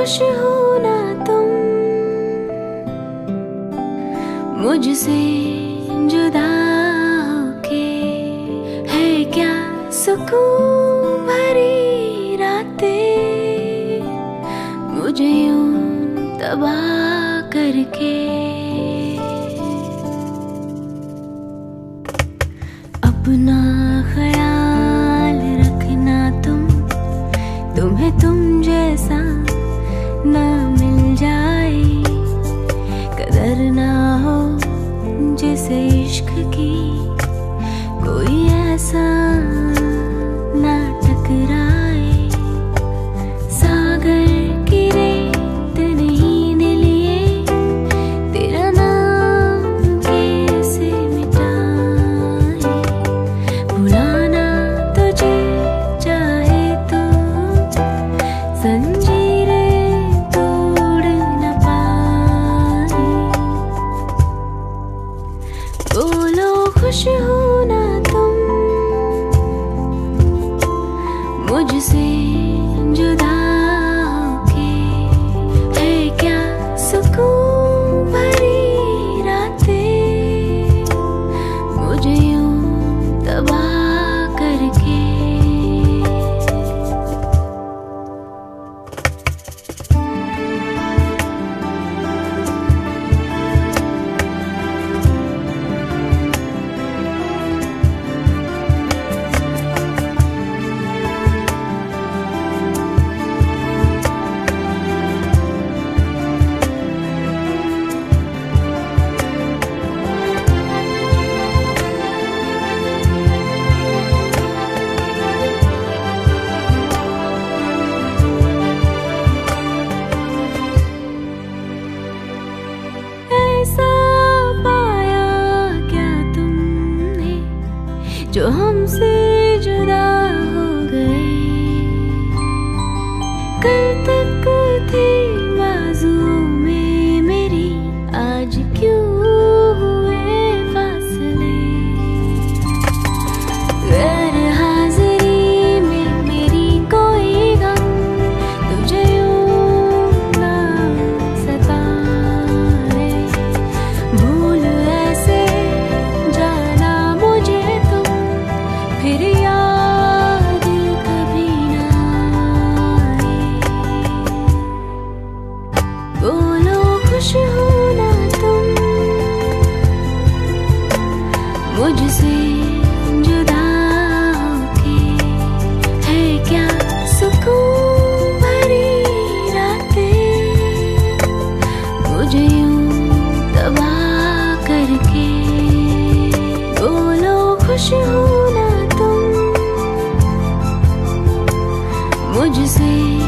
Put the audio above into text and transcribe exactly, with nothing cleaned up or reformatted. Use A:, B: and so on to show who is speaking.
A: खुश हो ना तुम, मुझसे जुदा होके है क्या सुकून भरी रातें, मुझे यूं तबाह करके। अपना ख्याल रखना तुम, तुम्हें तुम जैसा ना मिल जाए, कदर ना हो जिसे इश्क की, कोई ऐसा ना टकराए। सागर की रेत नहीं दिल ये, तेरा नाम कैसे मिटाए। भुलाना तुझे चाहे तो जंजीरें तोड़ न पाए। बोलो खुश हो ना तुम, मुझसे जुदा होके है क्या सुकून भरी रातें, मुझे यूं तबाह करके। जो हमसे जुदा हो गए, कल तक थे बाजुओं में मेरी, आज क्यों हुए फासले। गैर हाजिरी में मेरी कोई गम, तुझे यूं ना सताए। भूल ऐसे जाना मुझे तुम, फिर याद कभी ना आए। बोलो खुश हो ना तुम, मुझसे जुदा होके है क्या सुकून भरी रातें, मुझे यूं तबाह करके। बोलो खुश हो ना तुम, मुझसे